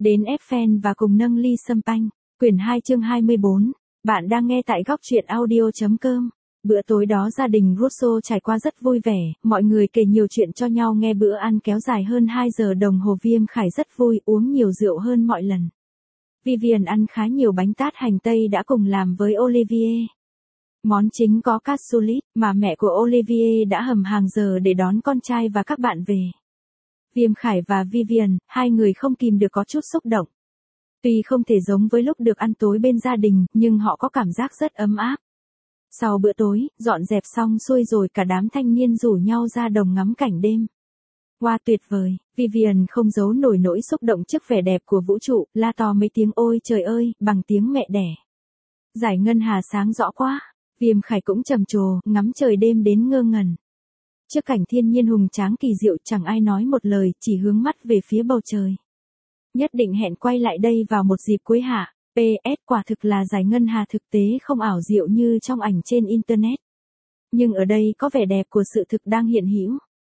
đến Eiffel và cùng nâng ly champagne. Quyển 2 chương 24. Bạn đang nghe tại góc truyện audio.com. Bữa tối đó gia đình Russo trải qua rất vui vẻ, mọi người kể nhiều chuyện cho nhau nghe, bữa ăn kéo dài hơn 2 giờ đồng hồ. Viêm Khải rất vui, uống nhiều rượu hơn mọi lần. Vivian ăn khá nhiều bánh tát hành tây đã cùng làm với Olivier. Món chính có cassoulite mà mẹ của Olivier đã hầm hàng giờ để đón con trai và các bạn về. Viêm Khải và Vivian, hai người không kìm được có chút xúc động. Tuy không thể giống với lúc được ăn tối bên gia đình, nhưng họ có cảm giác rất ấm áp. Sau bữa tối, dọn dẹp xong xuôi rồi cả đám thanh niên rủ nhau ra đồng ngắm cảnh đêm. Wow, tuyệt vời, Vivian không giấu nổi nỗi xúc động trước vẻ đẹp của vũ trụ, la to mấy tiếng ôi trời ơi, bằng tiếng mẹ đẻ. Dải ngân hà sáng rõ quá, Viêm Khải cũng trầm trồ, ngắm trời đêm đến ngơ ngẩn. Trước cảnh thiên nhiên hùng tráng kỳ diệu, chẳng ai nói một lời, chỉ hướng mắt về phía bầu trời. Nhất định hẹn quay lại đây vào một dịp cuối hạ. PS, quả thực là dải ngân hà thực tế không ảo diệu như trong ảnh trên internet. Nhưng ở đây có vẻ đẹp của sự thực đang hiện hữu.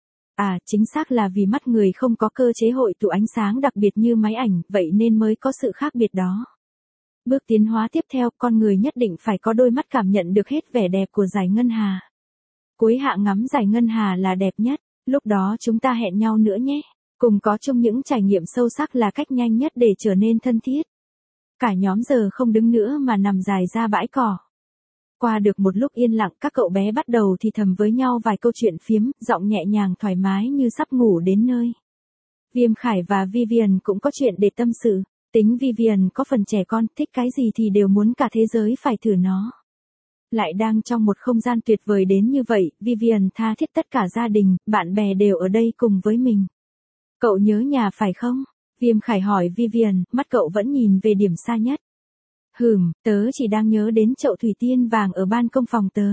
À, chính xác là vì mắt người không có cơ chế hội tụ ánh sáng đặc biệt như máy ảnh, vậy nên mới có sự khác biệt đó. Bước tiến hóa tiếp theo, con người nhất định phải có đôi mắt cảm nhận được hết vẻ đẹp của dải ngân hà. Cuối hạ ngắm dải ngân hà là đẹp nhất, lúc đó chúng ta hẹn nhau nữa nhé. Cùng có chung những trải nghiệm sâu sắc là cách nhanh nhất để trở nên thân thiết. Cả nhóm giờ không đứng nữa mà nằm dài ra bãi cỏ. Qua được một lúc yên lặng, các cậu bé bắt đầu thì thầm với nhau vài câu chuyện phiếm, giọng nhẹ nhàng thoải mái như sắp ngủ đến nơi. Viêm Khải và Vivian cũng có chuyện để tâm sự. Tính Vivian có phần trẻ con, thích cái gì thì đều muốn cả thế giới phải thử nó. Lại đang trong một không gian tuyệt vời đến như vậy, Vivian tha thiết tất cả gia đình, bạn bè đều ở đây cùng với mình. Cậu nhớ nhà phải không? Viêm Khải hỏi Vivian, mắt cậu vẫn nhìn về điểm xa nhất. Tớ chỉ đang nhớ đến chậu thủy tiên vàng ở ban công phòng tớ.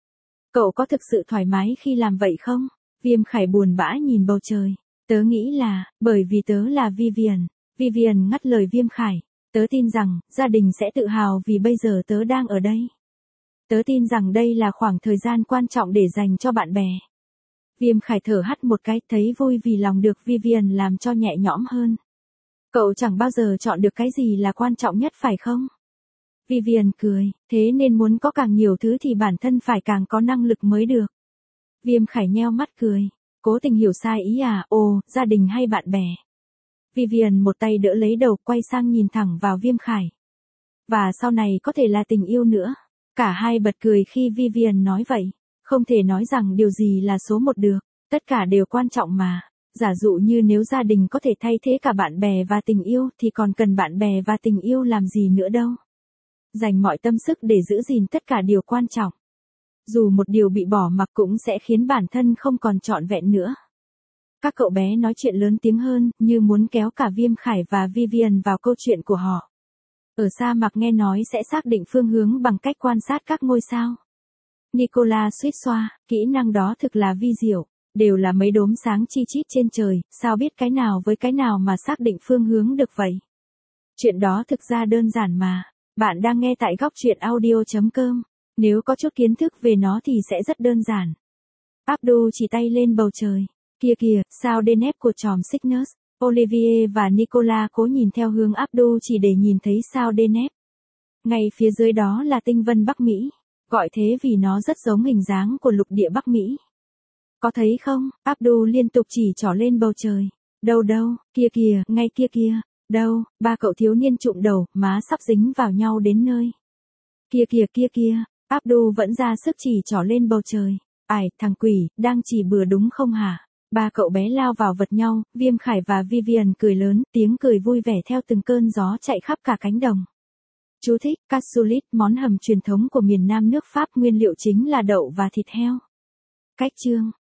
Cậu có thực sự thoải mái khi làm vậy không? Viêm Khải buồn bã nhìn bầu trời. Tớ nghĩ là, bởi vì tớ là Vivian. Vivian ngắt lời Viêm Khải. Tớ tin rằng, gia đình sẽ tự hào vì bây giờ tớ đang ở đây. Tớ tin rằng đây là khoảng thời gian quan trọng để dành cho bạn bè. Viêm Khải thở hắt một cái, thấy vui vì lòng được Vivian làm cho nhẹ nhõm hơn. Cậu chẳng bao giờ chọn được cái gì là quan trọng nhất phải không? Vivian cười, thế nên muốn có càng nhiều thứ thì bản thân phải càng có năng lực mới được. Viêm Khải nheo mắt cười, cố tình hiểu sai ý à, ồ, gia đình hay bạn bè. Vivian một tay đỡ lấy đầu, quay sang nhìn thẳng vào Viêm Khải. Và sau này có thể là tình yêu nữa. Cả hai bật cười khi Vivian nói vậy. Không thể nói rằng điều gì là số một được, tất cả đều quan trọng mà. Giả dụ như nếu gia đình có thể thay thế cả bạn bè và tình yêu thì còn cần bạn bè và tình yêu làm gì nữa đâu. Dành mọi tâm sức để giữ gìn tất cả điều quan trọng. Dù một điều bị bỏ mặc cũng sẽ khiến bản thân không còn trọn vẹn nữa. Các cậu bé nói chuyện lớn tiếng hơn, như muốn kéo cả Viêm Khải và Vivian vào câu chuyện của họ. Ở sa mạc nghe nói sẽ xác định phương hướng bằng cách quan sát các ngôi sao. Nicolas suýt xoa, kỹ năng đó thực là vi diệu. Đều là mấy đốm sáng chi chít trên trời, sao biết cái nào với cái nào mà xác định phương hướng được vậy? Chuyện đó thực ra đơn giản mà. Bạn đang nghe tại góc truyện audio.com. Nếu có chút kiến thức về nó thì sẽ rất đơn giản. Abdul chỉ tay lên bầu trời. Kia kìa, sao Deneb của chòm Cygnus. Olivier và Nicolas cố nhìn theo hướng Abdul chỉ để nhìn thấy sao Deneb. Ngay phía dưới đó là tinh vân Bắc Mỹ. Gọi thế vì nó rất giống hình dáng của lục địa Bắc Mỹ. Có thấy không? Abdul liên tục chỉ trỏ lên bầu trời. Đâu đâu, kia kìa, ngay kia kia. Đâu, ba cậu thiếu niên trụm đầu, má sắp dính vào nhau đến nơi. Kia kìa kia kia, Abdul vẫn ra sức chỉ trỏ lên bầu trời. Ải, thằng quỷ, đang chỉ bừa đúng không hả? Ba cậu bé lao vào vật nhau, Viêm Khải và Vivian cười lớn, tiếng cười vui vẻ theo từng cơn gió chạy khắp cả cánh đồng. Chú thích, cassoulite, món hầm truyền thống của miền Nam nước Pháp, nguyên liệu chính là đậu và thịt heo. Cách chương